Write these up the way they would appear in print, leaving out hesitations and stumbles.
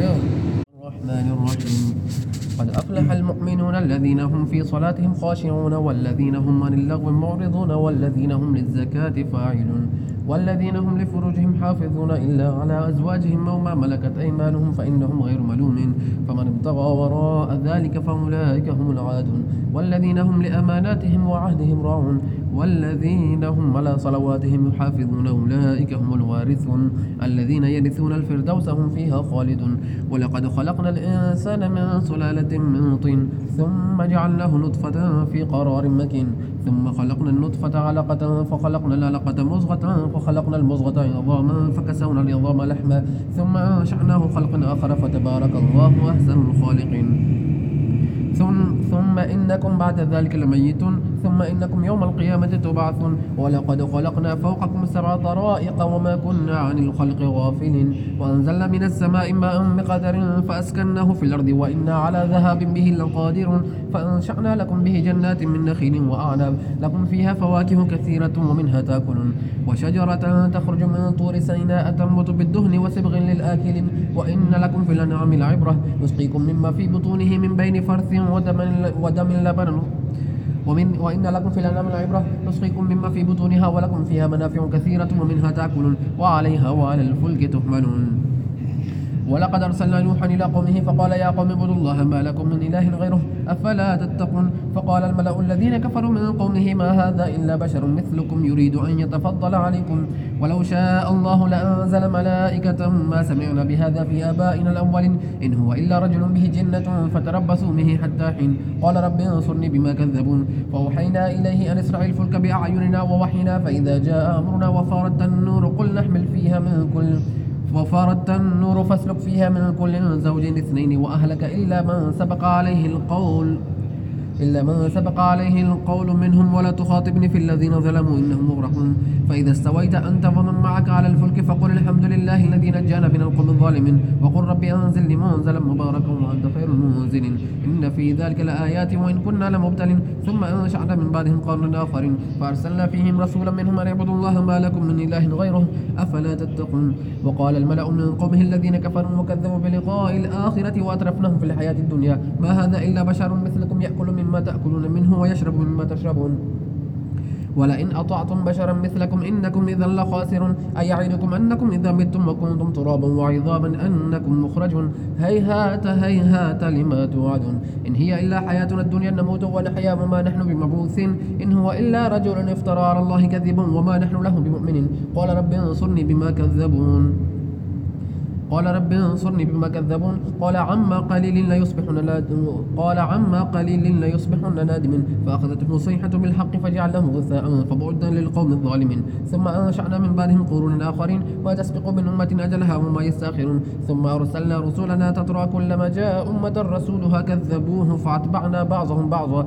الرحمن الرحيم. قد أفلح المؤمنون الذين هم في صلاتهم خاشعون والذين هم عن اللغو معرضون والذين هم للزكاة فاعلون والذين هم لفروجهم حافظون إلا على أزواجهم أو ما ملكت أيمانهم فإنهم غير ملومين فمن ابتغى وراء ذلك فأولئك هم العادون والذين هم لأماناتهم وعهدهم راعون والذين هم على صلواتهم يحافظون أولئك هم الوارثون الذين يرثون الفردوس هم فيها خالدون. ولقد خلقنا الإنسان من سلالة من طين ثم جعلناه نطفة في قرار مكين ثم خلقنا النطفة علقة فخلقنا العلقة مضغة فخلقنا المضغة عظاما فكسونا العظام لحما ثم أنشأناه خلقا آخر فتبارك الله أحسن الخالقين. ثم إنكم بعد ذلك لميتون ثم إنكم يوم القيامة تبعثون. ولقد خلقنا فوقكم 7 طرائق وما كنا عن الخلق غافلين وأنزلنا من السماء ماء بقدر فأسكناه في الأرض وإنا على ذهاب به لقادرون فأنشأنا لكم به جنات من نخيل وأعناب لكم فيها فواكه كثيرة ومنها تأكلون وشجرة تخرج من طور سيناء تنبت بالدهن وصبغ للآكلين وإن لكم في الأنعام لعبرة نسقيكم مما في بطونه من بين فرث ودم لبن وإن لكم في الأنعام لعبرة نسقيكم مما في بطونها ولكم فيها منافع كثيرة ومنها تأكلون وعليها وعلى الفلك تحملون. ولقد أرسلنا نوحا إلى قومه فقال يا قوم اعبدوا الله ما لكم من إله غيره أفلا تتقون. فقال الملأ الذين كفروا من قومه ما هذا إلا بشر مثلكم يريد أن يتفضل عليكم ولو شاء الله لأنزل ملائكة ما سمعنا بهذا في آبائنا الأولين إن هو إلا رجل به جنة فتربصوا به حتى حين. قال رب انصرني بما كذبون. فأوحينا إليه أن اسرع الفلك بأعيننا ووحينا فإذا جاء أمرنا وفارت النور قل نحمل فيها من كل وفارت النور فاسلك فيها من كل زوجين 2 وأهلك إلا من سبق عليه القول منهم ولا تخاطبني في الذين ظلموا إنهم مغرقون. فإذا استويت أنت ومن معك على الفلك فقل الحمد لله الذي نجانا من القوم الظالمين وقل ربي أنزلني منزلا مباركا وأنت خير المنزلين إن في ذلك لآيات وإن كنا لمبتلين. ثم أنشأنا من بعدهم قرنا آخرين فأرسلنا فيهم رسولا منهم أن اعبدوا الله ما لكم من إله غيره أفلا تتقون. وقال الملأ من قومه الذين كفروا وكذبوا بلقاء الآخرة وأترفناهم في الحياة الدنيا ما هذا إلا بشر مثلكم يأكل مما تأكلون منه ويشرب مما تشربون ولئن أطعتم بشرا مثلكم إنكم إذا لخاسرون. أيعدكم أنكم إذا متم وكنتم ترابا وعظاما أنكم مخرجون هيهات هيهات لما توعدون إن هي إلا حياتنا الدنيا نموت ونحيا وما نحن بمبعوثين إن هو إلا رجل افترى على الله كذبا وما نحن له بمؤمنين. قال رب انصرني بما كذبون. قال عما قليل ليصبحن نادمين فأخذتهم الصيحة بالحق فجعلناهم غثاء فبعدا للقوم الظالمين. ثم أنشأنا من بعدهم قرونا آخرين ما تسبق من أمة أجلها وما يستأخرون. ثم أرسلنا رسلنا تترى كلما جاء أمة رسولها كذبوه فأتبعنا بعضهم بعضا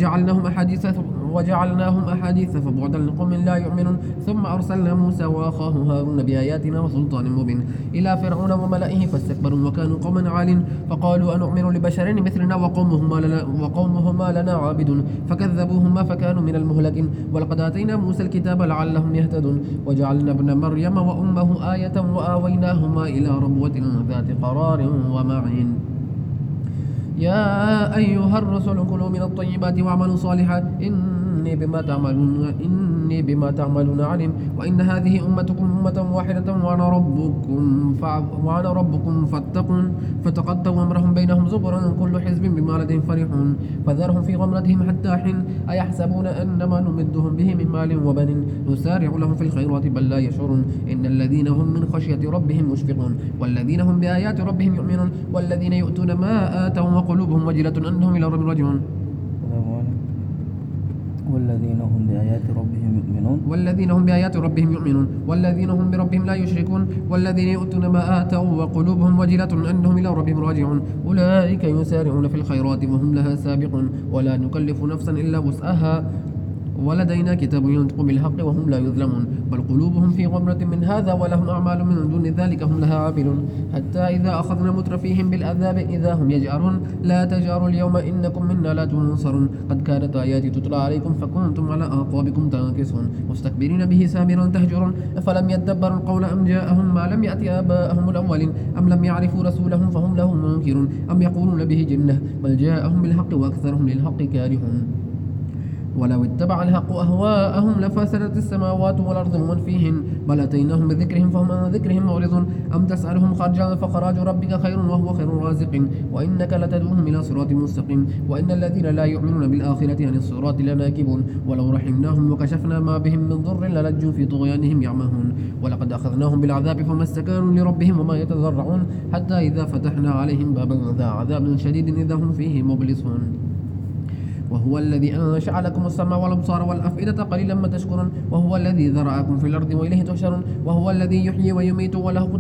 وجعلناهم أحاديث فبعدا لقوم لا يؤمنون. ثم أرسلنا موسى وأخاه هارون بآياتنا وسلطان مبين إلى فرعون وملئه فاستكبروا وكانوا قوما عالين فقالوا أنؤمن لبشرين مثلنا وقومهما لنا عابدون فكذبوهما فكانوا من المهلكين. ولقد آتينا موسى الكتاب لعلهم يهتدون وجعلنا ابن مريم وأمه آية وآويناهما إلى ربوة ذات قرار ومعين. يا أيها الرسل كلوا من الطيبات واعملوا صالحا إني بما تعملون عليم. وإن هذه أمتكم أمة واحدة وأنا ربكم فاتقون. فتقطعوا أمرهم بينهم زبرا كل حزب بما لديهم فرحون فذرهم في غمرتهم حتى حين أيحسبون أنما نمدهم به من مال وبنين نسارع لهم في الخيرات بل لا يشعرون إن الذين هم من خشية ربهم مشفقون والذين هم بآيات ربهم يؤمنون والذين يؤتون ما آتوا وقلوبهم وجلة أنهم إلى ربهم راجعون والذين هم بآيات ربهم يؤمنون والذين هم بربهم لا يشركون والذين يؤتون ما آتوا وقلوبهم وجلة أنهم إلى ربهم راجعون أولئك يسارعون في الخيرات وهم لها سابقون ولا نكلف نفسا إلا وسعها ولدينا كتاب ينطق بالحق وهم لا يظلمون بل قلوبهم في غمرة من هذا ولهم أعمال من دون ذلك هم لها عاملون حتى إذا أخذنا مترفيهم بالعذاب إذا هم يجأرون لا تجأروا اليوم إنكم منا لا تنصرون قد كانت آياتي تتلى عليكم فكنتم على أعقابكم تنكصون مستكبرين به سامرا تهجرون أفلم يدبروا القول أم جاءهم ما لم يأت آباءهم الأولين أم لم يعرفوا رسولهم فهم له منكرون أم يقولون به جنة بل جاءهم بالحق وأكثرهم للحق كارهون ولو اتبع الحق أهواءهم لفسدت السماوات والأرض ومن فيهن بل أتيناهم بذكرهم فهم عن ذكرهم معرضون أم تسألهم خرجا فخراج ربك خير وهو خير الرازقين وإنك لتدعوهم إلى صراط مستقيم وإن الذين لا يؤمنون بالآخرة عن الصراط لناكبون ولو رحمناهم وكشفنا ما بهم من ضر للجوا في طغيانهم يعمهون ولقد أخذناهم بالعذاب فما استكانوا لربهم وما يتضرعون حتى إذا فتحنا عليهم بابا ذا عذاب شديد إذا هم فيه مبلسون وهو الذي أنشأ لكم السمع والأبصار والأفئدة قليلا ما تشكرون وهو الذي ذرأكم في الأرض وإليه تحشرون وهو الذي يحيي ويميت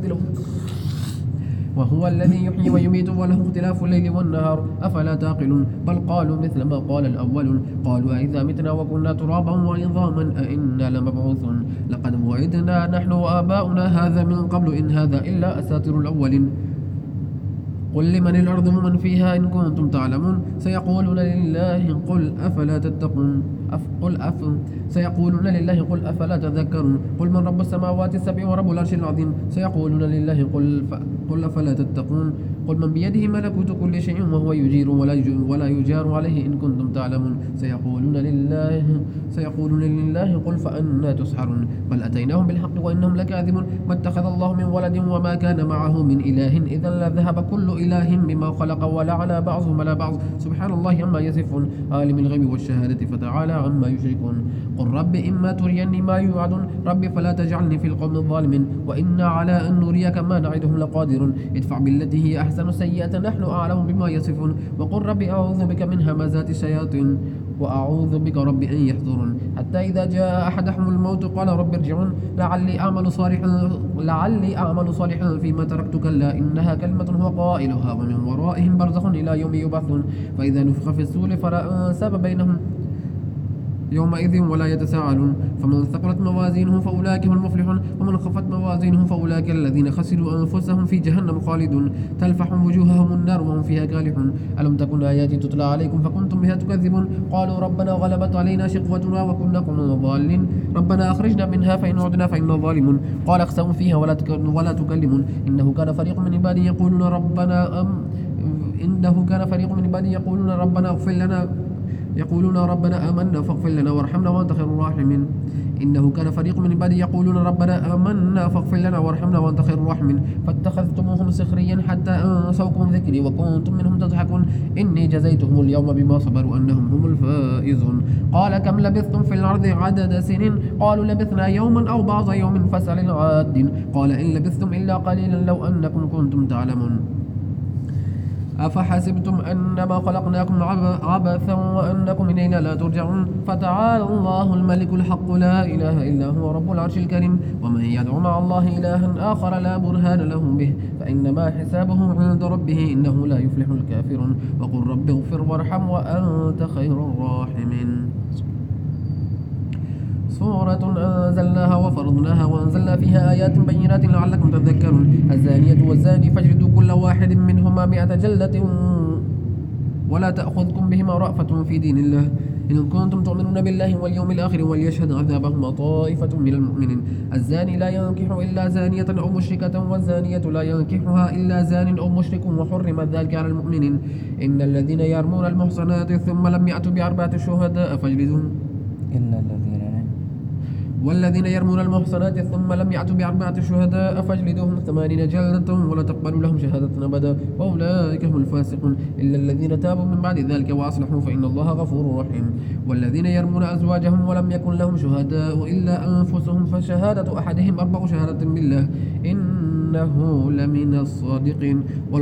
وله اختلاف الليل والنهار أفلا تعقلون بل قالوا مثل ما قال الأولون قالوا أئذا متنا وكنا ترابا وعظاما أئنا لمبعوثون لقد وعدنا نحن وآباؤنا هذا من قبل إن هذا إلا أساطير الأولين قل لمن الأرض ومن فيها إن كنتم تعلمون سيقولون لله قل أفلا تتقون سيقولون لله قل أفلا تذكرون قل من رب السماوات السبع ورب العرش العظيم سيقولون لله قل أفلا تتقون قل من بيده ملكوت كل شيء وهو يجير ولا يجار عليه إن كنتم تعلمون سيقولون لله قل فأنا تسحرون بل أتيناهم بالحق وإنهم لكاذبون ما اتخذ الله من ولد وما كان معه من إله إذا لذهب كل إله بما خلق ولعن بعضهم على بعض سبحان الله عما يصفون عالم الغيب والشهادة فتعالى عما يشركون قل رب إما تريني ما يوعدون رب فلا تجعلني في القوم الظالمين وإنا على أن نريك ما نعدهم لقادرون ادفع بالتي هي أحسن سيئة نحن أعلم بما يصفون وقل رب أعوذ بك من همزات الشياطين وأعوذ بك رب أن يحضرون حتى إذا جاء أحدهم الموت قال رب ارجعون لعلي أعمل صالحا فيما تركت كلا إنها كلمة هو قائلها ومن ورائهم برزخ إلى يوم يبعثون فإذا نفخ في الصور فلا أنساب بينهم يومئذ ولا يتساءلون فمن ثقلت موازينه فأولئك هم المفلحون ومن خفت موازينه فأولئك الذين خسروا أنفسهم في جهنم خالدون تلفح وجوههم النار وهم فيها كالحون ألم تكن آياتي تتلى عليكم فكنتم بها تكذبون قالوا ربنا غلبت علينا شقوتنا وكنا قوما ضالين ربنا أخرجنا منها فإن عدنا فإنا ظالمون قال اخسئوا فيها ولا تكلمون إنه كان فريق من عبادي يقولون ربنا آمنا فاغفر لنا وارحمنا وأنت خير الراحمين إنه كان فريق من عبادي يقولون ربنا آمنا فاغفر لنا وارحمنا وأنت خير الراحمين فاتخذتموهم سخريا حتى أنسوكم ذكري وكنتم منهم تضحكون إني جزيتهم اليوم بما صبروا أنهم هم الفائزون قال كم لبثتم في الأرض عدد سنين قالوا لبثنا يوما أو بعض يوم فاسأل العادين قال إن لبثتم إلا قليلا لو أنكم كنتم تعلمون أفحسبتم أنما خلقناكم عبثا وأنكم إلينا لا ترجعون فتعالى الله الملك الحق لا إله إلا هو رب العرش الكريم ومن يدعو مع الله إلها آخر لا برهان له به فإنما حسابه عند ربه إنه لا يفلح الكافرون وقل رب اغفر وارحم وأنت خير الراحمين سورة أنزلناها وفرضناها وأنزلنا فيها آيات بينات لعلكم تذكرون الزانية والزاني فاجلدوا كل واحد منهما 100 جلدة ولا تأخذكم بهما رأفة في دين الله إن كنتم تؤمنون بالله واليوم الآخر وليشهد عذابهما طائفة من المؤمنين الزاني لا ينكح إلا زانية أو مشركة والزانية لا ينكحها إلا زان أو مشرك وحرم ذلك على المؤمنين إن الذين يرمون المحصنات ثم لم يأتوا ب4 شهداء فاجلدوهم والذين يرمون المحصنات ثم لم يأتوا ب4 شهداء فاجلدوهم 80 جلدة ولا تقبلوا لهم شهادة أبدا وأولئك هم الفاسقون إلا الذين تابوا من بعد ذلك وأصلحوا فإن الله غفور رحيم والذين يرمون أزواجهم ولم يكن لهم شهداء إلا أنفسهم فشهادة أحدهم 4 شهادة بالله إن إنه لمن الصادقين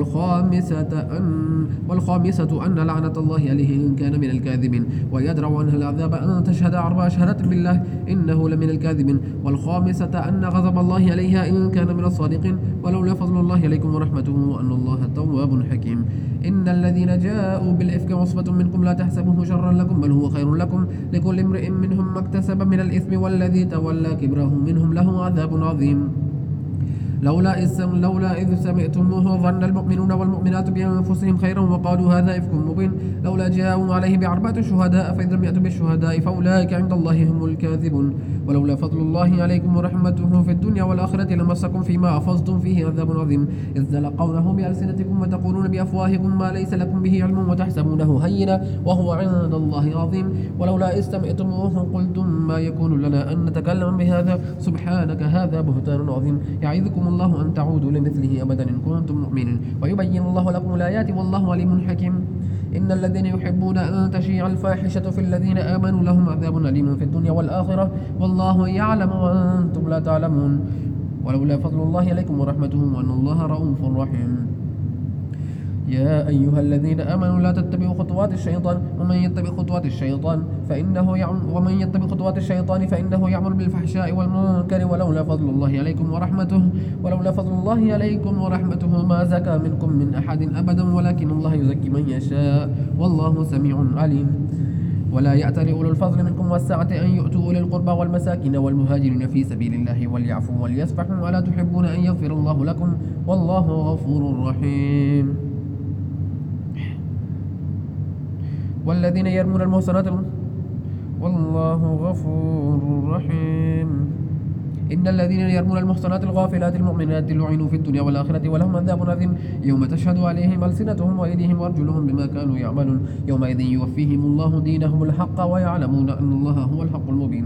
والخامسة أن لعنة الله عليه إن كان من الكاذبين ويدرع عنها العذاب أن تشهد 4 شهادات بالله إنه لمن الكاذبين والخامسة أن غضب الله عليها إن كان من الصادقين ولولا فضل الله عليكم ورحمته وأن الله تواب حكيم إن الذين جاءوا بالإفك عصبة منكم لا تحسبوه شرا لكم بل هو خير لكم لكل امرئ منهم ما اكتسب من الإثم والذي تولى كبره منهم له عذاب عظيم لولا إذ سمعتموه ظن المؤمنون والمؤمنات بأنفسهم خيرا وقالوا هذا إفك مبين لولا جاءوا عليه ب4 شهداء فإذ لم يأتوا بالشهداء فأولئك عند الله هم الكاذبون ولولا فضل الله عليكم ورحمته في الدنيا والآخرة لمسكم فيما أفضتم فيه عذاب عظيم إذ تلقونه بألسنتكم وتقولون بأفواهكم ما ليس لكم به علم وتحسبونه هينا وهو عند الله عظيم ولولا إذ سمعتموه قلتم ما يكون لنا أن نتكلم بهذا سبحانك هذا بهتان عظيم يعظكم الله أن تعودوا لمثله أبدا إن كنتم مؤمنين ويبين الله لكم الآيات والله عليم حكيم إن الذين يحبون أن تشيع الفاحشة في الذين آمنوا لهم عذاب أليم في الدنيا والآخرة والله يعلم وأنتم لا تعلمون ولولا فضل الله عليكم ورحمته وأن الله رؤوف رحيم يا أيها الذين آمنوا لا تتبعوا خطوات الشيطان ومن يتبع خطوات الشيطان فإنه يعمل بالفحشاء والمنكر ولولا فضل الله عليكم ورحمته ما زكى منكم من أحد أبدا ولكن الله يزكي من يشاء والله سميع عليم ولا يأتل أولو الفضل منكم والسعة أن يؤتوا أولي القربى والمساكين والمهاجرين في سبيل الله وليعفوا وليصفحوا ألا تحبون أن يغفر الله لكم والله غفور رحيم والذين يرمون المحصنات والله غفور رحيم إن الذين يرمون المحصنات الغافلات المؤمنات لعنوا في الدنيا والآخرة ولهم عذاب عظيم يوم تشهد عليهم ألسنتهم وأيديهم وأرجلهم بما كانوا يعملون يومئذ يوفيهم الله دينهم الحق ويعلمون أن الله هو الحق المبين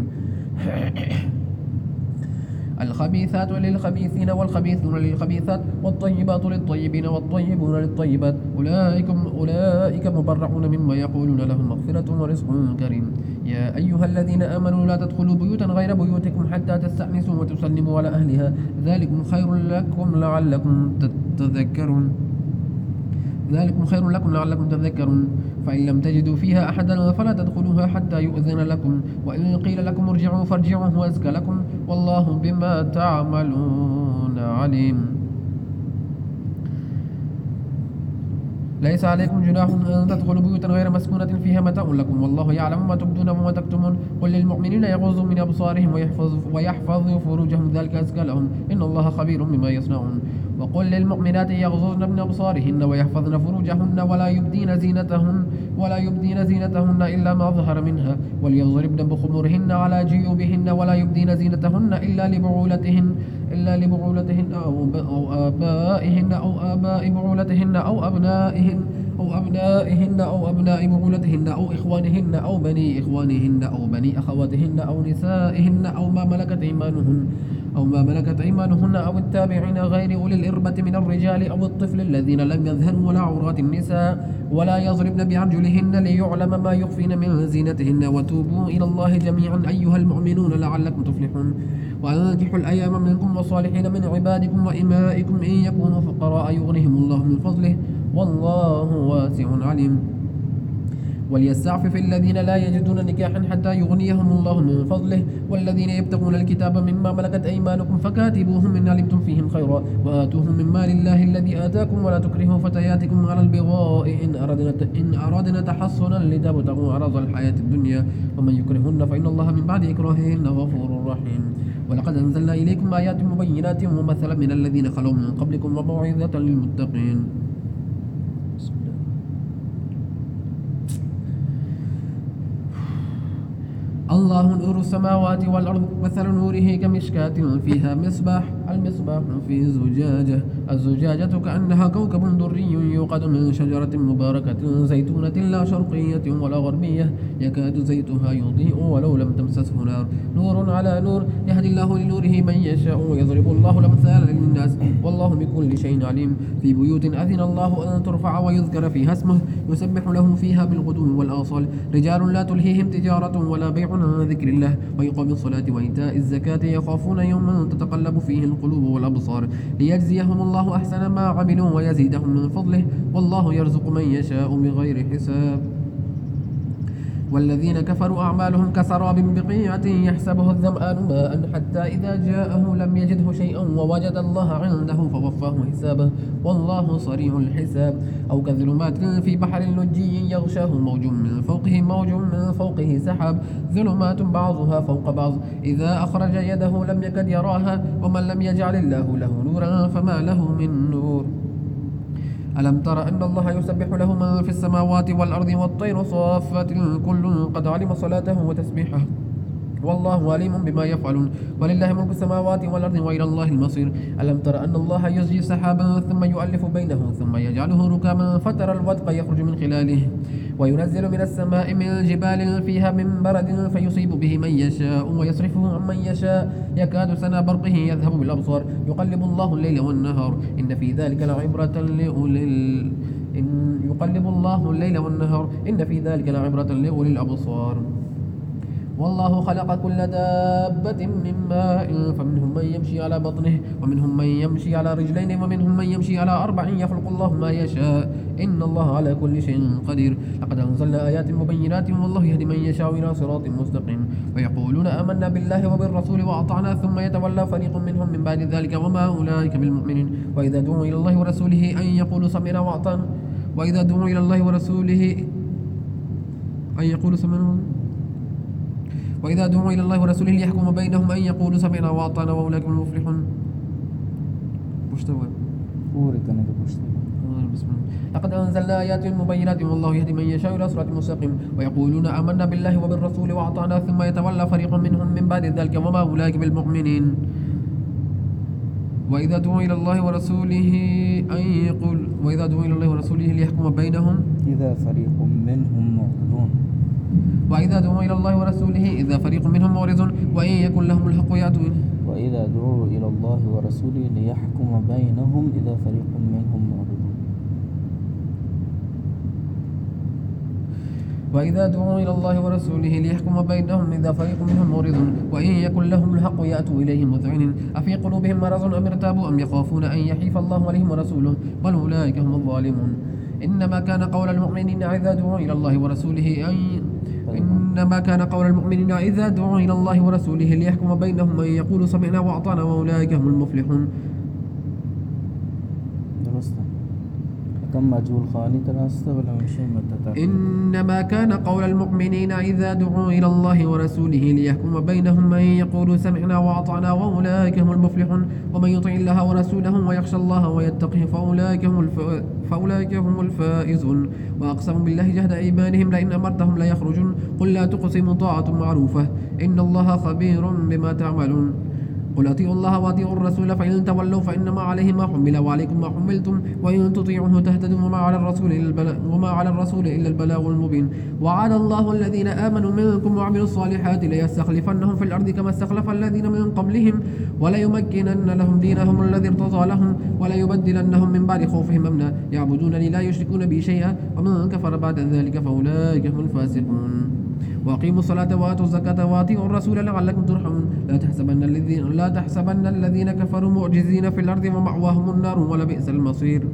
الخبيثات للخبيثين والخبيثون للخبيثات والطيبات للطيبين والطيبون للطيبات أولئك مبرعون مما يقولون لهم مغفرة ورزق كريم يا أيها الذين آمنوا لا تدخلوا بيوتا غير بيوتكم حتى تستأنسوا وتسلموا على أهلها ذلكم خير لكم لعلكم تذكرون فإن لم تجدوا فيها أحدا فلا تدخلوها حتى يؤذن لكم وإن قيل لكم ارجعوا فارجعوا هو أزكى لكم والله بما تعملون عليم ليس عليكم جناح أن تدخلوا بيوتا غير مسكونة فيها متاع لكم والله يعلم ما تبدون وما تكتمون قل للمؤمنين يغضوا من أبصارهم ويحفظوا فروجهم ذلك أزكى لهم إن الله خبير بما يصنعون وقل للمؤمنات يغضضن من أبصارهن ويحفظن فروجهن ولا يبدين زينتهن إلا ما ظهر منها وليضربن بخمورهن على جيوبهن ولا يبدين زينتهن إلا لبعولتهن أو آبائهن أو آباء بعولتهن أو أبنائهن أو أبناء بعولتهن أو إخوانهن أو بني إخوانهن أو بني أخواتهن أو نسائهن أو ما ملكت أيمانهن أو التابعين غير أولي الإربة من الرجال أو الطفل الذين لم يظهروا على عورات النساء ولا يضربن بأرجلهن ليعلم ما يخفين من زينتهن وتوبوا إلى الله جميعا أيها المؤمنون لعلكم تفلحون وأنكحوا الأيام منكم والصالحين من عبادكم وإمائكم إن يكونوا فقراء يغنهم الله من فضله والله واسع عليم وليستعفف الذين لا يجدون نكاحا حتى يغنيهم الله من فضله والذين يبتغون الكتاب مما ملكت أيمانكم فكاتبوهم إن علمتم فيهم خيرا وآتوهم من مال الله الذي آتاكم ولا تكرهوا فتياتكم على البغاء إن أردنا تحصنا لتبتغوا عرض الحياة الدنيا ومن يكرهن فإن الله من بعد إكراههن غفور رحيم ولقد أنزلنا إليكم آيات مبينات ومثلا من الذين خلوا من قبلكم وموعظة للمتقين الله نور السماوات والأرض مثل نوره كمشكاة فيها مصباح المصباح في الزجاجة كأنها كوكب دري يوقد من شجرة مباركة زيتونة لا شرقية ولا غربية يكاد زيتها يضيء ولو لم تمسسه نور على نور يهدي الله لنوره من يشاء ويضرب الله الأمثال للناس والله بكل شيء عليم في بيوت أذن الله أن ترفع ويذكر فيها اسمه يسبح له فيها بالغدو والآصال رجال لا تلهيهم تجارة ولا بيع عن ذكر الله وإقام الصلاة وإيتاء الزكاة يخافون يوما تتقلب فيه القلوب والأبصار ليجزيهم الله أحسن ما عملوا ويزيدهم من فضله والله يرزق من يشاء بغير حساب. والذين كفروا أعمالهم كسراب بقيعة يحسبه الظمآن ماء حتى إذا جاءه لم يجده شيئا ووجد الله عنده فوفاه حسابه والله سريع الحساب. أو كظلمات في بحر لجي يغشاه موج من فوقه سحاب ظلمات بعضها فوق بعض إذا أخرج يده لم يكد يراها ومن لم يجعل الله له نورا فما له من نور. ألم تر أن الله يسبح له من في السماوات والأرض والطير صافات كل قد علم صلاته وتسبيحه والله عليم بما يفعلون ولله ملك السماوات والأرض وإلى الله المصير. ألم تر أن الله يزجي سحابا ثم يؤلف بينه ثم يجعله ركاما فترى الودق يخرج من خلاله وينزل من السماء من جبال فيها من برد فيصيب به من يشاء ويصرفه عن من يشاء يكاد سنا برقه يذهب بالأبصار يقلب الله الليل والنهار إن في ذلك لعبرة لأولي الأبصار. والله خلق كل دابة من ماء فمنهم من يمشي على بطنه ومنهم من يمشي على رجلين ومنهم من يمشي على 4 يخلق الله ما يشاء إن الله على كل شيء قدير. لقد أنزلنا آيات مبينات والله يهدي من يشاء إلى صراط مستقيم. ويقولون آمنا بالله وبالرسول وأطعنا ثم يتولى فريق منهم من بعد ذلك وما أولئك بالمؤمنين. وإذا دعوا إلى الله ورسوله أن يقولوا سمعنا وأطعنا وإذا دعوا إلى الله ورسوله أن يقولوا سمعنا وإذا دعوا إلى الله ورسوله ليحكم بينهم أن يقولوا سمعنا وأطعنا وأولئك هم المفلحون. لقد أنزلنا آيات مبينات والله يهدي من يشاء إلى صراط مستقيم. ويقولون آمنا بالله وبالرسول وأطعنا ثم يتولى فريق منهم من بعد ذلك وما أولئك بالمؤمنين. وإذا دعوا إلى الله ورسوله ليحكم بينهم إذا فريق منهم معرضون وإذا دعوا إلى الله ورسوله إذا فريق منهم معرضون وإن يكن لهم الحق يأتوا وإذا دعوا إلى الله ورسوله ليحكم بينهم إذا فريق منهم معرضون وإذا دعوا إلى الله ورسوله ليحكم بينهم إذا فريق منهم معرضون وإن يكن لهم الحق يأتوا إليه مذعنين أفي قلوبهم مرض أم ارتابوا أم يخافون أن يحيف الله عليهم ورسوله بل أولئك هم الظالمون. إنما كان قول المؤمنين إذا دعوا إلى الله ورسوله ليحكم بينهم أن يقولوا سمعنا وأطعنا وأولئك هم المفلحون. إنما كان قول المؤمنين إذا دعوا إلى الله ورسوله ليحكم بينهم أن يقولوا سمعنا وأطعنا وأولئك هم المفلحون. ومن يطع الله ورسوله ويخشى الله ويتقه فأولئك هم الفائزون. وأقسموا بالله جهد أيمانهم لئن أمرتهم ليخرجون قل لا تقسموا طاعة معروفة إن الله خبير بما تعملون. قل أطيعوا الله وأطيعوا الرسول فإن تولوا فإنما عليه ما حمل وعليكم ما حملتم وإن تطيعوه تهتدوا وما على الرسول إلا البلاغ المبين. وعد الله الذين آمنوا منكم وعملوا الصالحات ليستخلفنهم في الأرض كما استخلف الذين من قبلهم وليمكنن لهم دينهم الذي ارتضى لهم وليبدلنهم من بعد خوفهم أمنا يعبدونني لا يشركون بي شيئا ومن كفر بعد ذلك فأولئك هم الفاسقون. وأقيموا الصلاة وآتوا الزكاة وأطيعوا الرسول لعلكم ترحمون. لا تحسبن الذين كفروا معجزين في الأرض ومأواهم النار ولبئس المصير.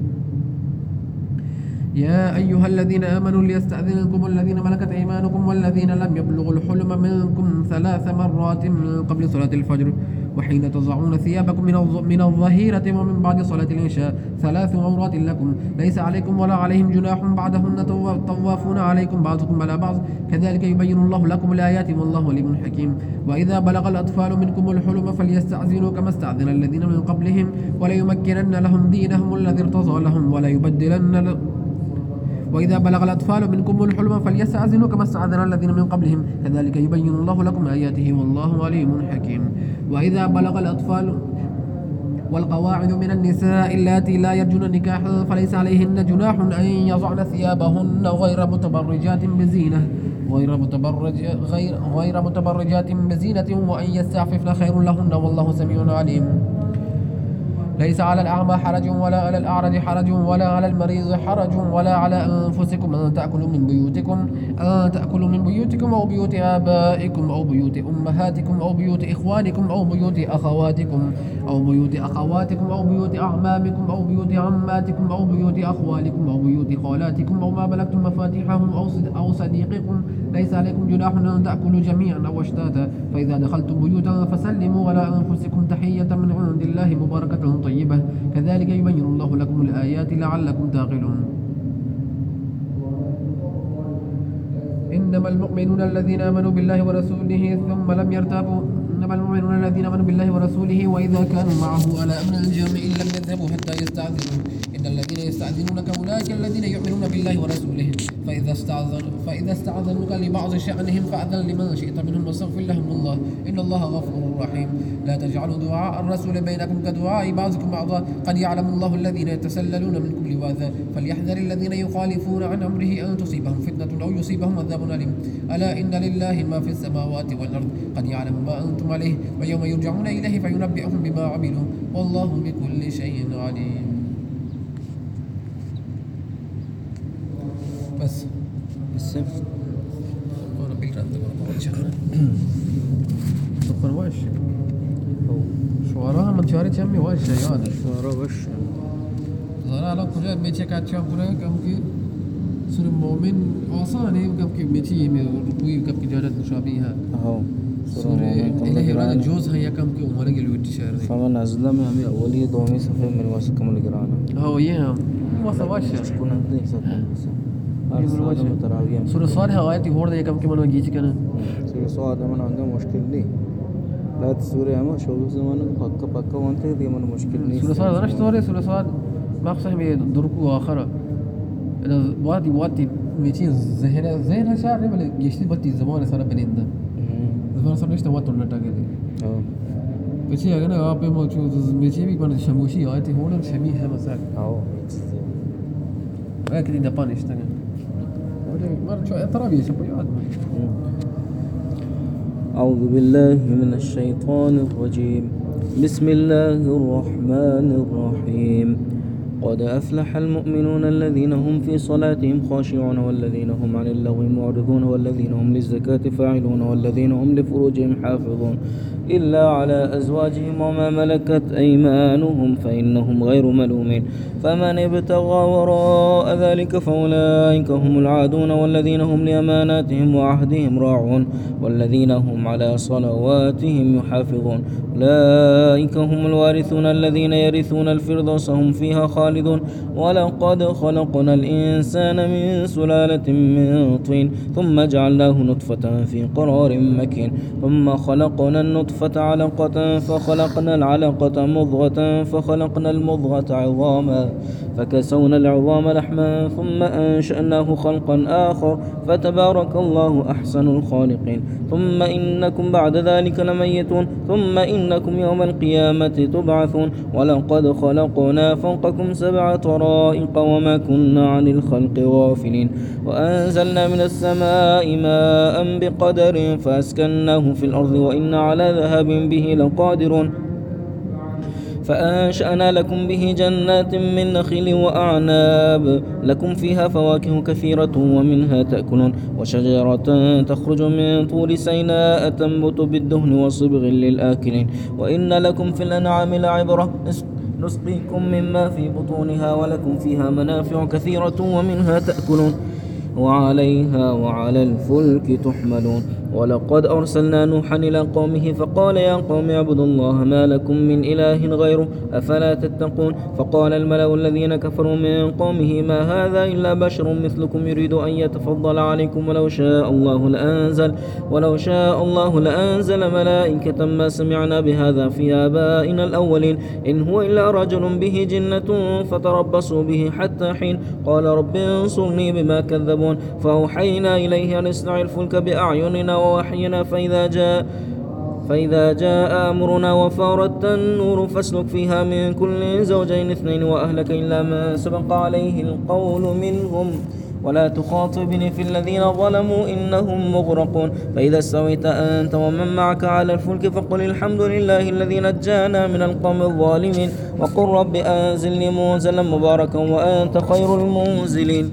يا أيها الذين آمنوا ليستأذنكم الذين ملكت أيمانكم والذين لم يبلغوا الحلم منكم 3 مرات من قبل صلاة الفجر وحين تضعون ثيابكم من الظهيرة ومن بعد صلاة العشاء 3 عورات لكم ليس عليكم ولا عليهم جناح بعدهن طوافون عليكم بعضكم على بعض كذلك يبين الله لكم الآيات والله عليم حكيم. وإذا بلغ الأطفال منكم الحلم فليستأذنوا كما استأذن الذين من قبلهم وليمكنن لهم دينهم الذي ارتضى لهم وإذا بلغ الأطفال منكم الحلم فليستأذنوا كما استأذن الذين من قبلهم كذلك يبين الله لكم آياته والله عليم حكيم. وإذا بلغ الأطفال والقواعد من النساء اللاتي لا يرجون نكاحا فليس عليهن جناح أن يضعن ثيابهن غير متبرجات بزينة وأن يستعففن خير لهن والله سميع عليم. ليس على الأعمى حرج ولا على الأعرج حرج ولا على المريض حرج ولا على أنفسكم أن تأكلوا من بيوتكم أو بيوت آبائكم أو بيوت أمهاتكم أو بيوت إخوانكم أو بيوت أخواتكم أو بيوت أخواتكم أو بيوت أعمامكم أو بيوت عماتكم أو بيوت أخوالكم أو بيوت خالاتكم أو ما ملكتم مفاتيحهم أو صديقكم. ليس عليكم جناح أن تأكلوا جميعا أو أشتاتا. فإذا دخلتم بيوتا فسلموا على أنفسكم تحية من عند الله مباركة طيبة. كذلك يبين الله لكم الآيات لعلكم تعقلون. إنما المؤمنون الذين آمنوا بالله ورسوله ثم لم يرتابوا. إنما المؤمنون الذين آمنوا بالله ورسوله وإذا كانوا معه على أمر جامع لم يذهبوا حتى يستأذنوا. إن الذين يستأذنونك أولئك الذين يؤمنون بالله ورسوله فإذا استأذنوك لبعض شأنهم فأذن لمن شئت منهم واستغفر لهم الله إن الله غفور رحيم. لا تجعلوا دعاء الرسول بينكم كدعاء بعضكم بعضا قد يعلم الله الذين يتسللون منكم لواذا فليحذر الذين يخالفون عن أمره أن تصيبهم فتنة أو يصيبهم عذاب أليم. ألا إن لله ما في السماوات والأرض قد يعلم ما أنتم عليه ويوم يرجعون إليه فينبئهم بما عملوا والله بكل شيء عليم. بس أنا بالرد تكون وش شوارها من شاري تيمي وش ياد شوارا وش زرا لو كجا بيتي كاتشام كره كم كي سور المؤمن آسانه كم كي بيتي में कोई कब की जरूरत मुशाबीहा हाँ سور إلهي رانا جوز هيا كم كي عمره के लिए शहर है فمن أزلم हमें अवली दोमी सफ़े में वासिकम लगिराना हाँ ये हम وصواش كنا ندي سكون سور الصالح آياتي هور ده كم كي منو جيتي كنا سور الصالح من عنده مشكلة नहीं لا تسوري أما شو زمان पक्का वंते दे मन मुश्किल नहीं سور الصالح درش توري سور الصالح ما أقصى هم دركوا آخرة أنا وادي ميتين ذهن شعر ولا يشتي بتي زمان صار بنيندا زمان صار نشته وقت ولا كده بس يا جنا आप موجود ميتين بيكون شموشي آياتي هور ده شميه مساك أكيد ده بانش تاني مرة شو ترابي شو بيعاد أعوذ بالله من الشيطان الرجيم بسم الله الرحمن الرحيم قد أفلح المؤمنون الذين هم في صلاتهم خاشعون والذين هم عن اللغو معرضون والذين هم للزكاة فاعلون والذين هم لفروجهم حافظون إلا على أزواجهم وما ملكت أيمانهم فإنهم غير ملومين فمن ابتغى وراء ذلك فأولئك هم العادون والذين هم لأماناتهم وعهدهم راعون والذين هم على صلواتهم يحافظون أولئك هم الوارثون الذين يرثون الفردوس هم فيها خالدون ولقد خلقنا الإنسان من سلالة من طين ثم جعلناه نطفة في قرار مكين ثم خلقنا النطفة علقة فخلقنا العلقة مضغة فخلقنا المضغة عظاما فكسونا العظام لحما ثم أنشأناه خلقا آخر فتبارك الله أحسن الخالقين ثم إنكم بعد ذلك لميتون ثم إنكم يوم القيامة تبعثون ولقد خلقنا فوقكم 7 طرائق وما كنا عن الخلق غافلين وأنزلنا من السماء ماء بقدر فأسكناه في الأرض وإنا على ذهاب به لقادرون فأنشأنا لكم به جنات من نخيل وأعناب لكم فيها فواكه كثيرة ومنها تأكلون وشجرة تخرج من طور سيناء تنبت بالدهن وصبغ للآكلين وإن لكم في الأنعام لعبرة نسقيكم مما في بطونها ولكم فيها منافع كثيرة ومنها تأكلون وعليها وعلى الفلك تحملون ولقد أرسلنا نوحا إلى قومه فقال يا قوم اعبدوا الله ما لكم من إله غيره أفلا تتقون فقال الملأ الذين كفروا من قومه ما هذا إلا بشر مثلكم يريد أن يتفضل عليكم ولو شاء الله لأنزل ملائكة ما سمعنا بهذا في آبائنا الأولين إن هو إلا رجل به جنة فتربصوا به حتى حين قال رب انصرني بما كذبون فأوحينا إليه أن اصنع الفلك بأعيننا ووحينا فإذا جاء أمرنا وفارت النور فاسلك فيها من كل زوجين 2 وأهلك إلا ما سبق عليه القول منهم ولا تخاطبني في الذين ظلموا إنهم مغرقون فإذا استويت أنت ومن معك على الفلك فقل الحمد لله الذي نجانا من القوم الظالمين وقل رب أنزلني منزلا مباركا وأنت خير المنزلين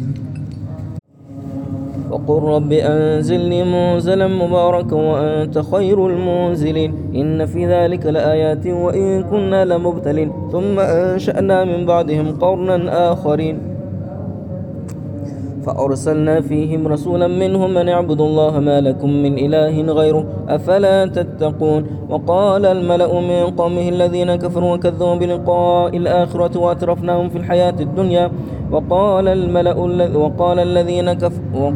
وقل رب أنزلني منزلا مباركا وأنت خير المنزلين إن في ذلك لآيات وإن كنا لمبتلين ثم أنشأنا من بعدهم قرنا آخرين فأرسلنا فيهم رسولا منهم أن اعبدوا الله ما لكم من إله غيره أفلا تتقون وقال الملأ من قومه الذين كفروا وكذبوا بلقاء الآخرة وأترفناهم في الحياة الدنيا وقال الذين كفروا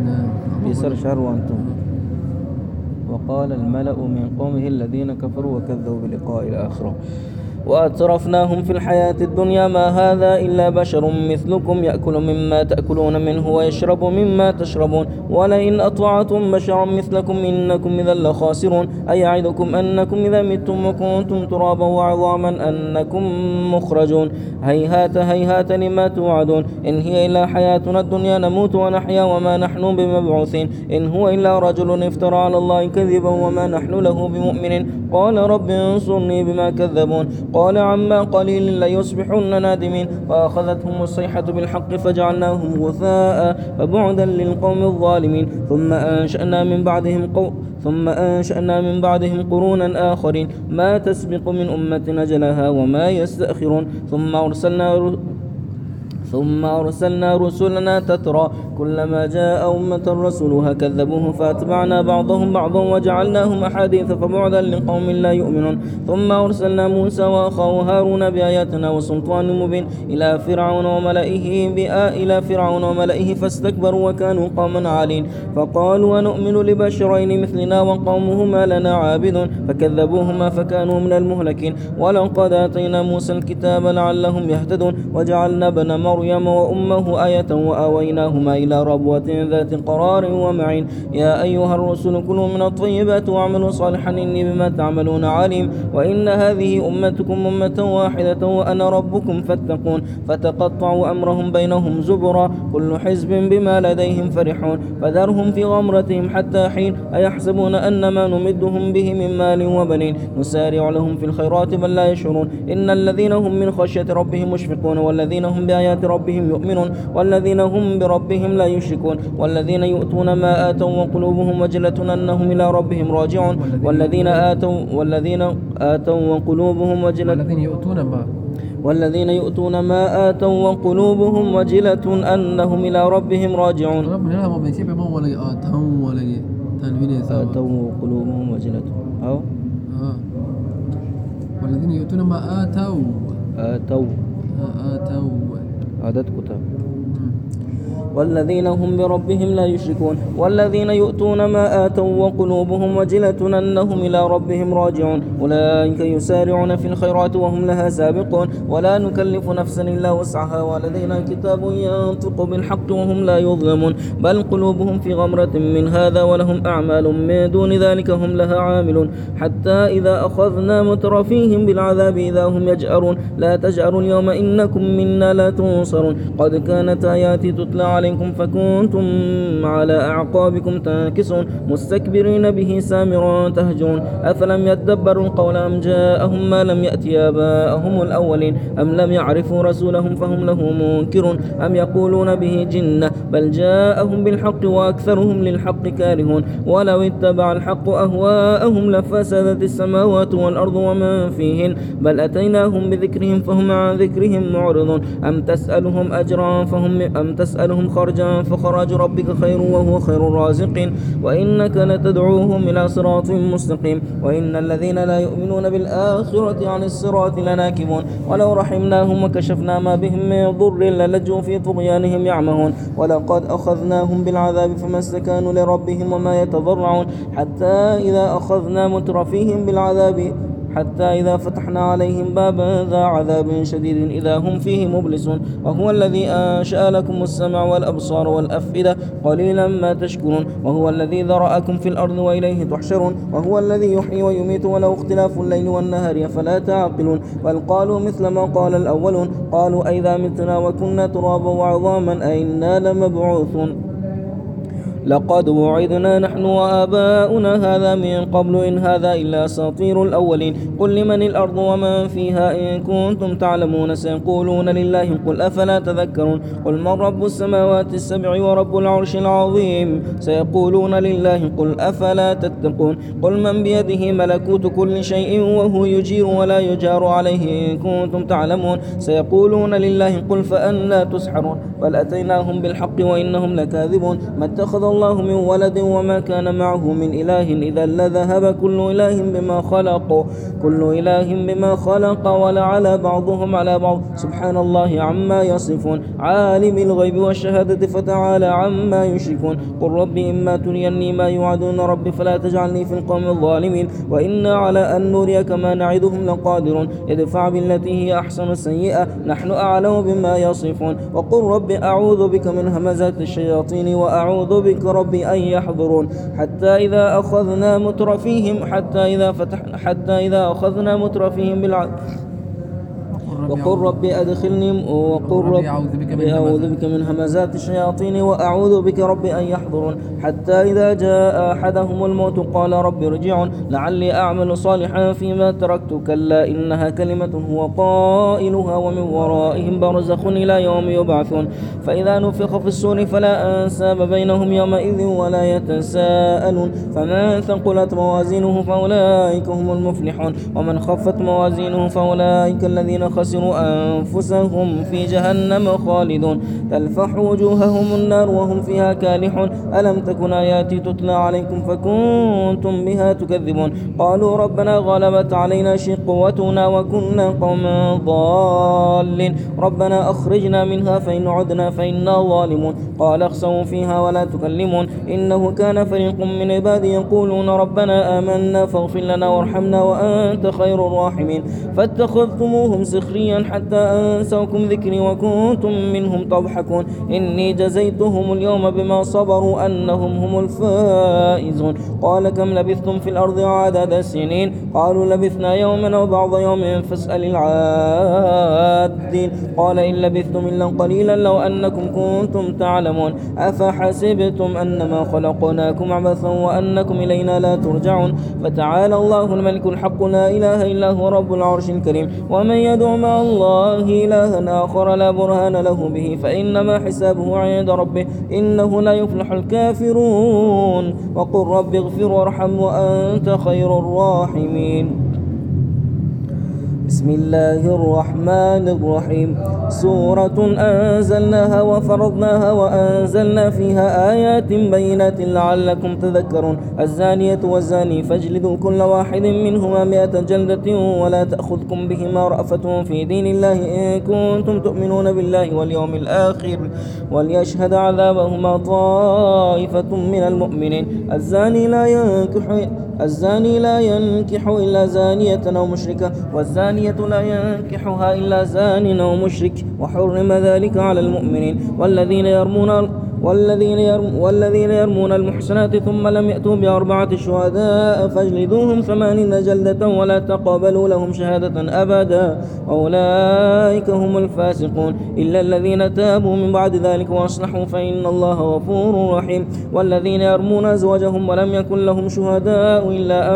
وقال الملأ من قومه الذين كفروا وكذبوا بلقاء الآخرة وأترفناهم في الحياة الدنيا ما هذا إلا بشر مثلكم يأكل مما تأكلون منه ويشرب مما تشربون ولئن أطعتم بشرا مثلكم إنكم إذا لخاسرون أيعدكم أنكم إذا متم وكنتم ترابا وعظاما أنكم مخرجون هيهات هيهات لما توعدون إن هي إلا حياتنا الدنيا نموت ونحيا وما نحن بمبعوثين إن هو إلا رجل افترى على الله كذبا وما نحن له بمؤمنين قال رب انصرني بما كذبون قال عما قليل ليصبحن نادمين فأخذتهم الصيحة بالحق فجعلناهم غثاء فبعدا للقوم الظالمين ثم أنشأنا من بعدهم قرونا آخرين ما تسبق من أمة أجلها وما يستأخرون ثم أرسلنا رسلنا تترى كلما جاء أمة رسولها كذبوه فأتبعنا بعضهم بعضا وجعلناهم أحاديث فبعدا لقوم لا يؤمنون ثم أرسلنا موسى وأخاه هارون بآياتنا وسلطان مبين إلى فرعون وملئه فاستكبروا وكانوا قوما عالين فقالوا ونؤمن لبشرين مثلنا وقومهما لنا عابدون فكذبوهما فكانوا من المهلكين ولقد آتينا موسى الكتاب لعلهم يهتدون وجعلنا ابن مريم وأمه آية وآويناهما إلى ربوة ذات قرار ومعين يا أيها الرسل كلوا من الطيبات واعملوا صالحا إني بما تعملون عليم وإن هذه أمتكم أمة واحدة وأنا ربكم فاتقون فتقطعوا أمرهم بينهم زبرا كل حزب بما لديهم فرحون فذرهم في غمرتهم حتى حين أيحسبون أن ما نمدهم به من مال وبنين نسارع لهم في الخيرات بل لا يشعرون إن الذين هم من خشية ربهم مشفقون والذين هم بآيات ربهم يؤمنون والذين هم بربهم لا يشركون والذين يؤتون ما آتوا وقلوبهم وجلة أنهم إلى ربهم راجعون والذين آتوا وقلوبهم وجلة والذين يؤتون ما آتوا وقلوبهم وجلة أنهم إلى ربهم راجعون آتوا وقلوبهم وجلة والذين يؤتون ما آتوا عدد كتاب والذين هم بربهم لا يشركون والذين يؤتون ما آتوا وقلوبهم وجلة أنهم إلى ربهم راجعون أولئك يسارعون في الخيرات وهم لها سابقون ولا نكلف نفسا إلا وسعها ولدينا كتاب ينطق بالحق وهم لا يظلمون بل قلوبهم في غمرة من هذا ولهم أعمال من دون ذلك هم لها عاملون حتى إذا أخذنا مترفيهم بالعذاب إذا هم يجأرون لا تجأروا اليوم إنكم منا لا تنصرون قد كانت آياتي تتلى عليكم فكنتم على أعقابكم تنكصون مستكبرين به سامرا تهجرون أفلم يدبروا القول أم جاءهم ما لم يأت آباءهم الأولين أم لم يعرفوا رسولهم فهم له منكرون أم يقولون به جنة بل جاءهم بالحق وأكثرهم للحق كارهون ولو اتبع الحق أهواءهم لفسدت السماوات والأرض ومن فيهن بل أتيناهم بذكرهم فهم عن ذكرهم معرضون أم تسألهم أجرا أم تسألهم خرجا فخراج ربك خير وهو خير الرازقين وإنك لتدعوهم إلى صراط مستقيم وإن الذين لا يؤمنون بالآخرة عن الصراط لناكبون ولو رحمناهم وكشفنا ما بهم من ضر للجوا في طغيانهم يعمهون ولقد أخذناهم بالعذاب فما استكانوا لربهم وما يتضرعون حتى إذا أخذنا مترفيهم بالعذاب حتى إذا فتحنا عليهم بابا ذا عذاب شديد إذا هم فيه مبلسون وهو الذي أنشأ لكم السمع والأبصار والأفئدة قليلا ما تشكرون وهو الذي ذرأكم في الأرض وإليه تحشرون وهو الذي يحيي ويميت وله اختلاف الليل والنهار أفلا تعقلون بل قالوا مثل ما قال الأولون قالوا أئذا متنا وكنا ترابا وعظاما أئنا لمبعوثون لقد وعدنا نحن وآباؤنا هذا من قبل إن هذا إلا أساطير الأولين قل لمن الأرض ومن فيها إن كنتم تعلمون سيقولون لله قل أفلا تذكرون قل من رب السماوات السبع ورب العرش العظيم سيقولون لله قل أفلا تتقون قل من بيده ملكوت كل شيء وهو يجير ولا يجار عليه إن كنتم تعلمون سيقولون لله قل فأنا تسحرون بل أتيناهم بالحق وإنهم لكاذبون ما اتخذ الله من ولد وما كان معه من إله إذا لذهب كل إله بما خلق ولعلى بعضهم على بعض سبحان الله عما يصفون عالم الغيب والشهادة فتعالى عما يشركون قل رب إما تريني ما يوعدون رب فلا تجعلني في القوم الظالمين وإنا على أن نريك ما نعدهم لقادرون ادفع بالتي هي أحسن السيئة نحن أعلم بما يصفون وقل رب أعوذ بك من همزات الشياطين وأعوذ بك رب أن يحضرون حتى إذا أخذنا مترفيهم بالعذاب وقل رب أدخلني وقل رب أعوذ بك من همزات الشياطين وأعوذ بك رب أن يحضرون حتى إذا جاء أحدهم الموت قال رب ارجعون لعلي أعمل صالحا فيما تركت كلا إنها كلمة هو قائلها ومن ورائهم برزخ إلى يوم يبعثون فإذا نفخ في الصور فلا أنساب بينهم يومئذ ولا يتساءلون فمن ثقلت موازينه فأولئك هم المفلحون ومن خفت موازينه فأولئك الذين خسروا أنفسهم في جهنم خالدون تلفح وجوههم النار وهم فيها كالحون ألم تكن آياتي تتلى عليكم فكنتم بها تكذبون قالوا ربنا غلبت علينا شقوتنا وكنا قوما ضالين ربنا أخرجنا منها فإن عدنا فإنا ظالمون قال اخسئوا فيها ولا تكلمون إنه كان فريق من عبادي يقولون ربنا آمنا فاغفر لنا وارحمنا وأنت خير الراحمين فاتخذتموهم سخريا حتى أنسوكم ذكري وكنتم منهم تضحكون إني جزيتهم اليوم بما صبروا أنهم هم الفائزون قال كم لبثتم في الأرض عدد السنين قالوا لبثنا يوما أو بعض يوم فاسأل العادين قال إن لبثتم إلا قليلا لو أنكم كنتم تعلمون أفحسبتم أنما خلقناكم عبثا وأنكم إلينا لا ترجعون فتعالى الله الملك الحق لا إله إلا هو رب العرش الكريم ومن يدعو مع الله إلها آخر لا برهان له به فإنما حسابه عند ربه إنه لا يفلح الكافرون وقل رب اغفر وارحم وأنت خير الراحمين بسم الله الرحمن الرحيم سورة أنزلناها وفرضناها وأنزلنا فيها آيات بينات لعلكم تذكرون الزانية والزاني فاجلدوا كل واحد منهما 100 جلدة ولا تأخذكم بهما رأفة في دين الله إن كنتم تؤمنون بالله واليوم الآخر وليشهد عذابهما طائفة من المؤمنين الزاني لا ينكح إلا زانية أو مشركة والزانية لا ينكحها إلا زان أو مشرك وحرم ذلك على المؤمنين والذين يرمون المحسنات ثم لم يأتوا ب4 شهداء فاجلدوهم 80 جلدة ولا تقبلوا لهم شهادة أبدا وأولئك هم الفاسقون إلا الذين تابوا من بعد ذلك وأصلحوا فإن الله غفور رحيم والذين يرمون أزواجهم ولم يكن لهم شهداء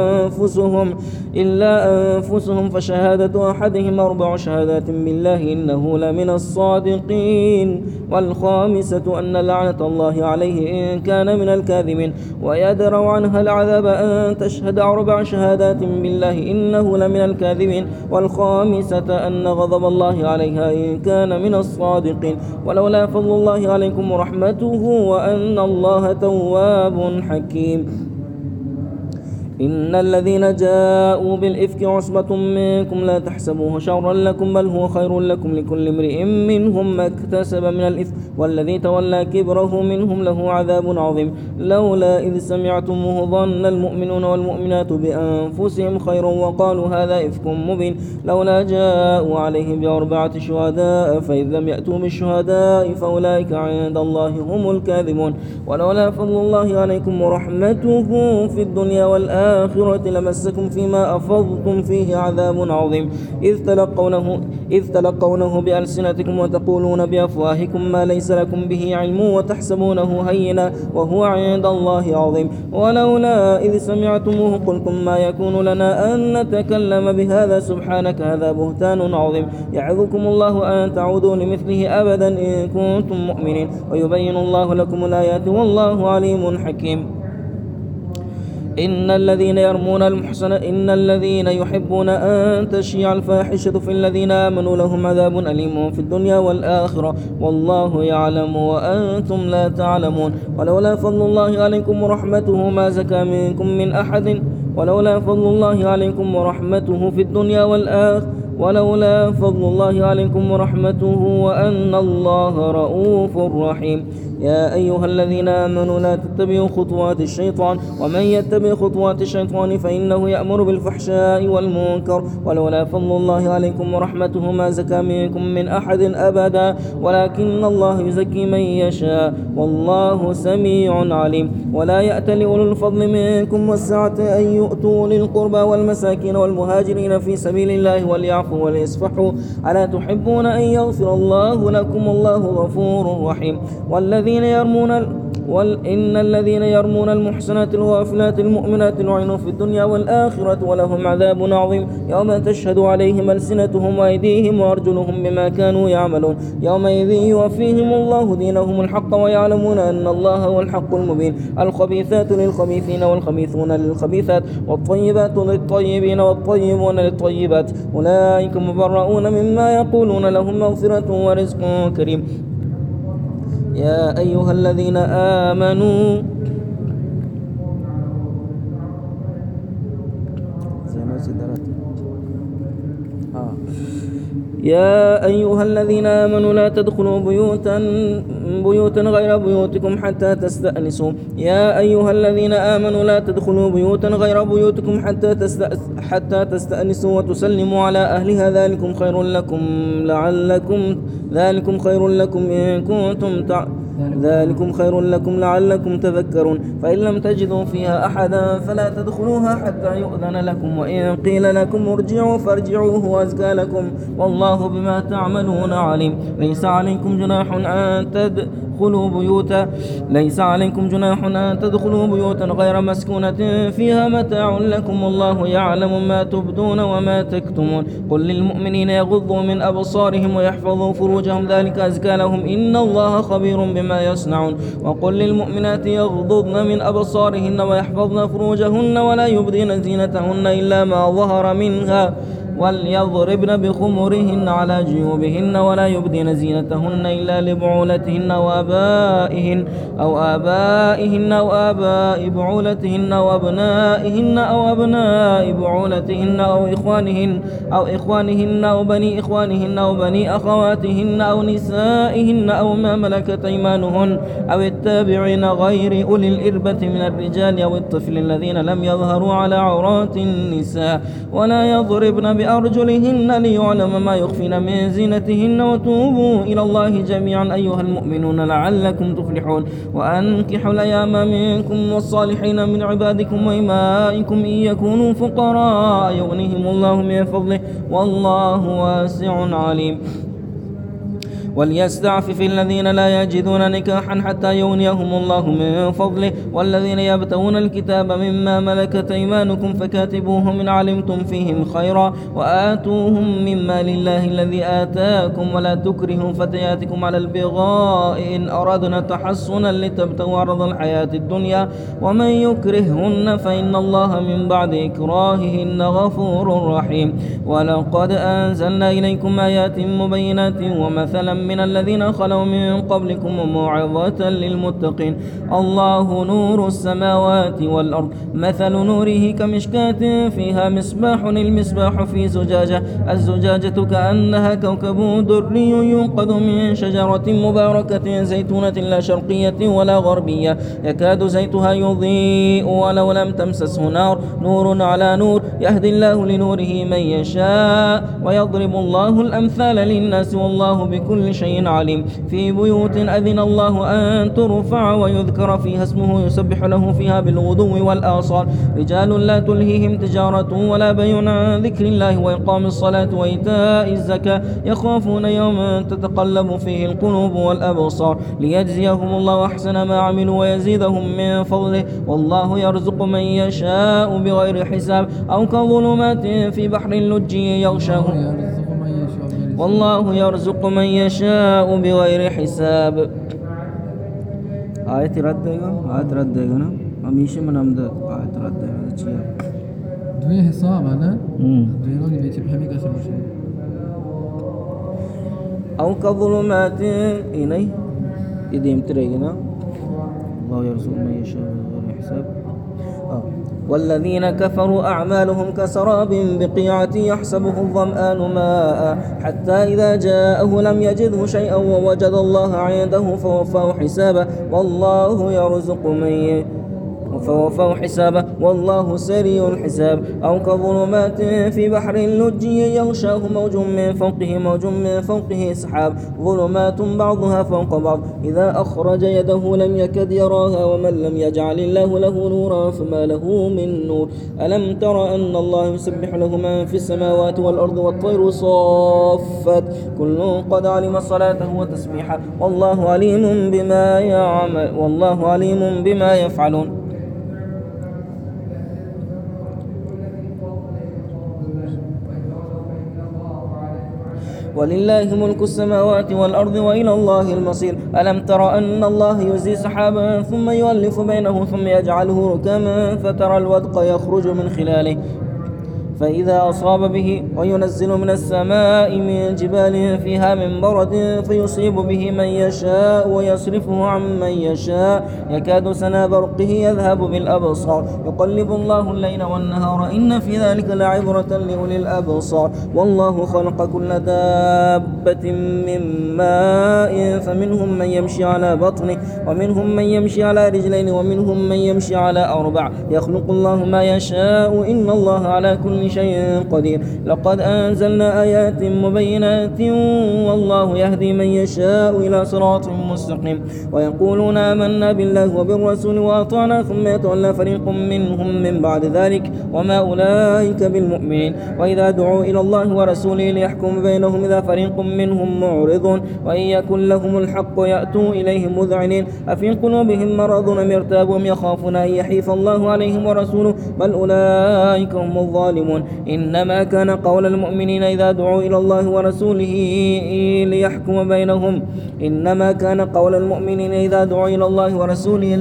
إلا أنفسهم فشهادة أحدهم 4 شهادات بالله إنه لمن الصادقين والخامسة أن لعنة الله عليه إن كان من الكاذبين ويدرأ عنها العذاب أن تشهد 4 شهادات بالله إنه لمن الكاذبين والخامسة أن غضب الله عليها إن كان من الصادقين ولولا فضل الله عليكم ورحمته وأن الله تواب حكيم إن الذين جاءوا بالإفك عصبة منكم لا تحسبوه شرا لكم بل هو خير لكم لكل امرئ منهم ما اكتسب من الإثم والذي تولى كبره منهم له عذاب عظيم لولا إذ سمعتموه ظن المؤمنون والمؤمنات بأنفسهم خيرا وقالوا هذا إفك مبين لولا جاءوا عليه بأربعة شهداء فإذ لم يأتوا بالشهداء فأولئك عند الله هم الكاذبون ولولا فضل الله عليكم ورحمته في الدنيا والآخرة لمسكم فيما أفضتم فيه عذاب عظيم إذ تلقونه بألسنتكم وتقولون بأفواهكم ما ليس لكم به علم وتحسبونه هينا وهو عند الله عظيم ولولا إذ سمعتموه قلتم ما يكون لنا أن نتكلم بهذا سبحانك هذا بهتان عظيم يعظكم الله أن تعودوا لمثله أبدا إن كنتم مؤمنين ويبين الله لكم الآيات والله عليم حكيم إن الذين يحبون أن تشيع الفاحشة في الذين آمنوا لهم عذاب أليم في الدنيا والآخرة والله يعلم وأنتم لا تعلمون ولولا فضل الله عليكم ورحمته ما زكى منكم من أحد ولولا فضل الله عليكم ورحمته في الدنيا والآخرة ولولا فضل الله عليكم ورحمته وأن الله رؤوف رحيم يا أيها الذين آمنوا لا تتبعوا خطوات الشيطان ومن يتبع خطوات الشيطان فإنه يأمر بالفحشاء والمنكر ولولا فضل الله عليكم ورحمته ما زكى منكم من أحد أبدا ولكن الله يزكي من يشاء والله سميع عليم ولا يأتل أولو الفضل منكم والسعة أن يؤتوا للقربى والمساكين والمهاجرين في سبيل الله وليعفوا وليصفحوا ألا تحبون أن يغفر الله لكم الله غفور رحيم إن الذين يرمون المحسنات الغافلات المؤمنات لعنوا في الدنيا والآخرة ولهم عذاب عظيم يوم تشهد عليهم ألسنتهم وأيديهم وأرجلهم بما كانوا يعملون يومئذ يوفيهم الله دينهم الحق ويعلمون أن الله هو الحق المبين الخبيثات للخبيثين والخبيثون للخبيثات والطيبات للطيبين والطيبون للطيبات أولئك مبرؤون مما يقولون لهم مغفرة ورزق كريم يا أيها الذين آمنوا يا أيها الذين آمنوا لا تدخلوا بيوتا غير بيوتكم حتى تستأنسوا يا أيها الذين آمنوا لا تدخلوا بيوتا غير بيوتكم حتى تستأنسوا وتسلموا على أهلها ذلكم خير لكم إن كنتم ذلكم خير لكم لعلكم تذكرون فإن لم تجدوا فيها أحدا فلا تدخلوها حتى يؤذن لكم وإن قيل لكم ارجعوا فارجعوا هو أزكى لكم والله بما تعملون عليم ليس عليكم جناح أن تدخلوا بيوتا غير مسكونة فيها متاع لكم والله يعلم ما تبدون وما تكتمون قل للمؤمنين يغضوا من أبصارهم ويحفظوا فروجهم ذلك أزكى لهم إن الله خبير بما يصنعون وقل للمؤمنات يغضضن من أبصارهن ويحفظن فروجهن ولا يبدين زينتهن إلا ما ظهر منها وليضربن بخمرهن على جيوبهن ولا يبدين زينتهن إلا لبعولتهن أو آبائهن أو آباء بعولتهن وأبنائهن أو أبناء بعولتهن أو إخوانهن أو بني إخوانهن أو بني أخواتهن أو نسائهن أو ما ملكت أيمانهن أو التابعين غير أولي الإربة من الرجال أو الطفل الذين لم يظهروا على عورات النساء ولا يضربن بأرجلهن ليعلم ما يخفين من زينتهن وتوبوا إلى الله جميعا أيها المؤمنون لعلكم تفلحون وأنكحوا الأيام منكم والصالحين من عبادكم وإمائكم إن يكونوا فقراء يغنيهم الله من فضله والله واسع عليم وليستعفف الذين لا يجدون نكاحا حتى يغنيهم الله من فضله والذين يبتغون الكتاب مما ملكت أيمانكم فكاتبوهم إن علمتم فيهم خيرا وآتوهم مما لله الذي آتاكم ولا تكرهوا فتياتكم على البغاء إن أردنا تحصنا لتبتغوا عرض الحياة الدنيا ومن يكرههن فإن الله من بعد إكراههن غفور رحيم ولقد أنزلنا إليكم آيات مبينات ومثلا من الذين خلوا من قبلكم وموعظة للمتقين. الله نور السماوات والأرض، مثل نوره كمشكاة فيها مصباح، المصباح في زجاجة، الزجاجة كأنها كوكب دري يوقد من شجرة مباركة زيتونة لا شرقية ولا غربية، يكاد زيتها يضيء ولو لم تمسسه نار، نور على نور، يهدي الله لنوره من يشاء ويضرب الله الأمثال للناس والله بكل شيء عليم. في بيوت أذن الله أن ترفع ويذكر فيها اسمه يسبح له فيها بالغدو والآصال، رجال لا تلهيهم تجارة ولا بيع عن ذكر الله وإقام الصلاة وإيتاء الزكاة، يخافون يوما تتقلب فيه القلوب والأبصار، ليجزيهم الله أحسن ما عملوا ويزيدهم من فضله، والله يرزق من يشاء بغير حساب. أو كظلمات في بحر اللجي يغشاه، والله يرزق من يشاء بغير حساب. آية رد देगा ना हमेशा मनमद آية رد देगा دوی حساب أنا دوی نوني بيتي بحمي كسر مشي. أو كظلمات إني يديم ترينا، الله يرزق من يشاء بغير حساب. والذين كفروا أعمالهم كسراب بقيعة يحسبه الظمآن ماء حتى إذا جاءه لم يجده شيئا ووجد الله عنده فوفاه حسابه والله يرزق من فوفوا حسابه والله سريع الحساب. أو كظلمات في بحر لجي يغشاه موج من فوقه موج من فوقه سحاب، ظلمات بعضها فوق بعض، إذا أخرج يده لم يكد يراها، ومن لم يجعل الله له نورا فما له من نور. ألم تر أن الله يسبح له من في السماوات والأرض والطير صافات، كل قد علم صلاته وتسبيحه والله عليم بما يعمل والله عليم بما يفعلون. ولله ملك السماوات والأرض وإلى الله المصير. ألم تر أن الله يزجي سحابا ثم يؤلف بينه ثم يجعله ركاما فترى الودق يخرج من خلاله فإذا أصاب به، وينزل من السماء من جبال فيها من برد فيصيب به من يشاء ويصرفه عن من يشاء، يكاد سنا برقه يذهب بالأبصار، يقلب الله الليل والنهار إن في ذلك لعبرة لأولي الأبصار. والله خلق كل دابة من ماء فمنهم من يمشي على بطنه ومنهم من يمشي على رجلين ومنهم من يمشي على أربع، يخلق الله ما يشاء إن الله على كل شيء قدير. لقد أنزلنا آيات مبينات والله يهدي من يشاء إلى صراط مستقيم. ويقولون آمنا بالله وبالرسول وأطعنا ثم يتولى فريق منهم من بعد ذلك وما أولئك بالمؤمنين. وإذا دعوا إلى الله ورسوله ليحكم بينهم إذا فريق منهم معرضون، وإن يكن لهم الحق يأتوا إليه مذعنين، أفي قلوبهم مرض أم ارتابوا أم يخافون أن يحيف الله عليهم ورسوله بل أولئك هم الظالمون. إنما كان قول المؤمنين إذا دعوا إلى الله ورسوله ليحكم بينهم إنما كان قول المؤمنين إذا دعوا إلى الله ورسوله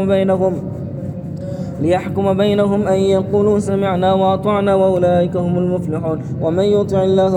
ليحكم بينهم أن يقولوا سمعنا وأطعنا وأولئك هم المفلحون. ومن يطع الله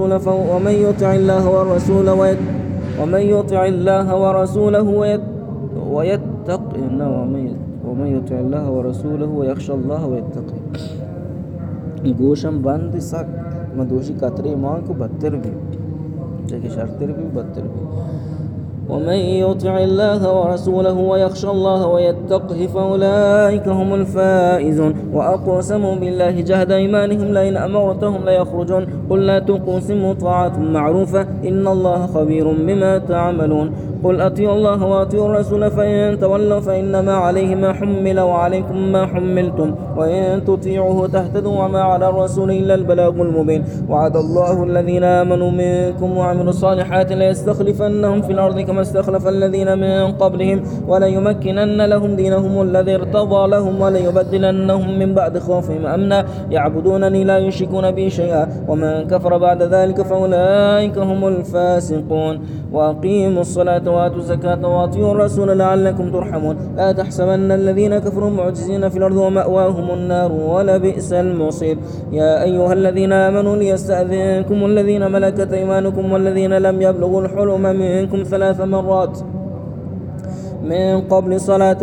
ورسوله ويخشى الله ويتقي गोशम बंद सक मदोशी कतरे मां को बदतर भी जगह शर्तर भी बदतर भी। ومن يطع الله ورسوله ويخشى الله ويتقه فأولئك هم الفائزون. وأقسموا بالله جهد أيمانهم لئن أمرتهم ليخرجون قل لا تقسموا طاعة معروفة إن الله خبير بما تعملون. قل أطيعوا الله وأطيعوا الرسول فإن تولوا فإنما عليه ما حمل وعليكم ما حملتم وإن تطيعوه تهتدوا وما على الرسول إلا البلاغ المبين. وعد الله الذين آمنوا منكم وعملوا الصالحات ليستخلفنهم في الأرض كما استخلف الذين من قبلهم وليمكنن لهم دينهم الذي ارتضى لهم وليبدلنهم من بعد خوفهم أمنا يعبدونني لا يشركون بي شيئا ومن كفر بعد ذلك فأولئك هم الفاسقون. وأقيموا الصلاة وآتوا الزكاة وأطيعوا الرسول لعلكم ترحمون لا تحسبن الذين كفروا معجزين في الأرض ومأواهم النار ولبئس المصير يا أيها الذين آمنوا ليستأذنكم الذين ملكت أيمانكم والذين لم يبلغوا الحلم منكم 3 مرات من قبل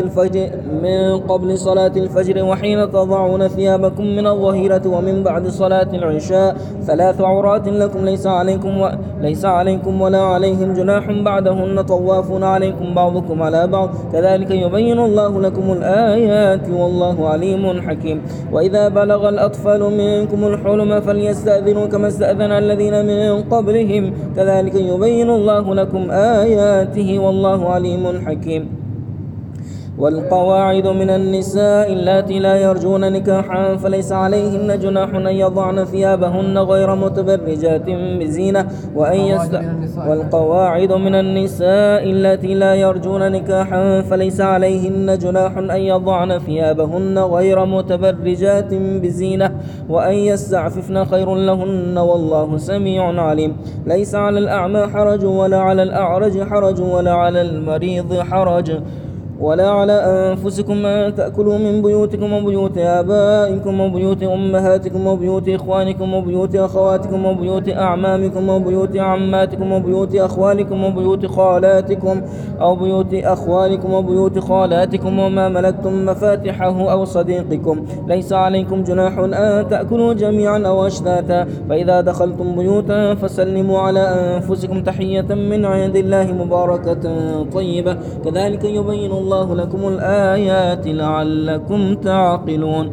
صلاة الفجر وحين تضعون ثيابكم من الظهيرة ومن بعد صلاة العشاء 3 عورات لكم ليس عليكم ولا عليهم جناح بعدهن طوافون عليكم بعضكم على بعض كذلك يبين الله لكم الآيات والله عليم حكيم وإذا بلغ الأطفال منكم الحلم فليستأذنوا كما استأذن الذين من قبلهم كذلك يبين الله لكم آياته والله عليم حكيم والقواعد من النساء اللاتي لا يرجون نكاحا فليس عليهن جناح أن يضعن ثيابهن غير متبرجات بزينة والقواعد من النساء اللاتي لا يرجون نكاحا فليس عليهن جناح أن يضعن ثيابهن غير متبرجات بزينة وأن يستعففن خير لهن والله سميع عليم ليس على الأعمى حرج ولا على الأعرج حرج ولا على المريض حرج ولا على أنفسكم أن تأكلوا من بيوتكم وبيوت آبائكم وبيوت أمهاتكم وبيوت إخوانكم وبيوت أخواتكم وبيوت أعمامكم وبيوت عماتكم وبيوت أخوالكم وبيوت خالاتكم أو بيوت أخوالكم وبيوت خالاتكم وما ملكتم مفاتحه أو صديقكم ليس عليكم جناح أن تأكلوا جميعا أو أشتاتا فإذا دخلتم بيوتا فسلموا على أنفسكم تحية من عند الله مباركة طيبة كذلك يبين الله لكم الآيات لعلكم تعقلون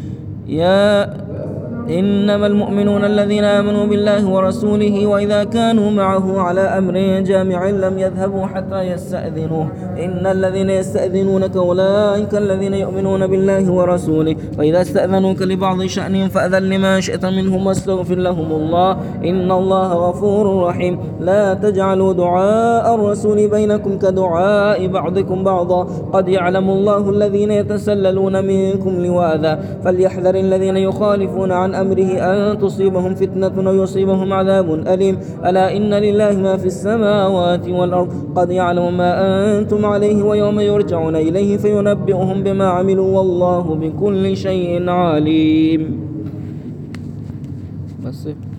إنما المؤمنون الذين آمنوا بالله ورسوله وإذا كانوا معه على أمر جامع لم يذهبوا حتى يستأذنوه إن الذين يستأذنونك أولئك الذين يؤمنون بالله ورسوله فإذا استأذنوك لبعض شأنهم فأذن لما شئت منهم واستغفر لهم الله إن الله غفور رحيم لا تجعلوا دعاء الرسول بينكم كدعاء بعضكم بعضا قد يعلم الله الذين يتسللون منكم لواذا فليحذر الذين يخالفون عن أمره أن تصيبهم فتنة أو يصيبهم عذاب أليم ألا إن لله ما في السماوات والأرض قد يعلم ما أنتم عليه ويوم يرجعون إليه فينبئهم بما عملوا والله بكل شيء عليم. بس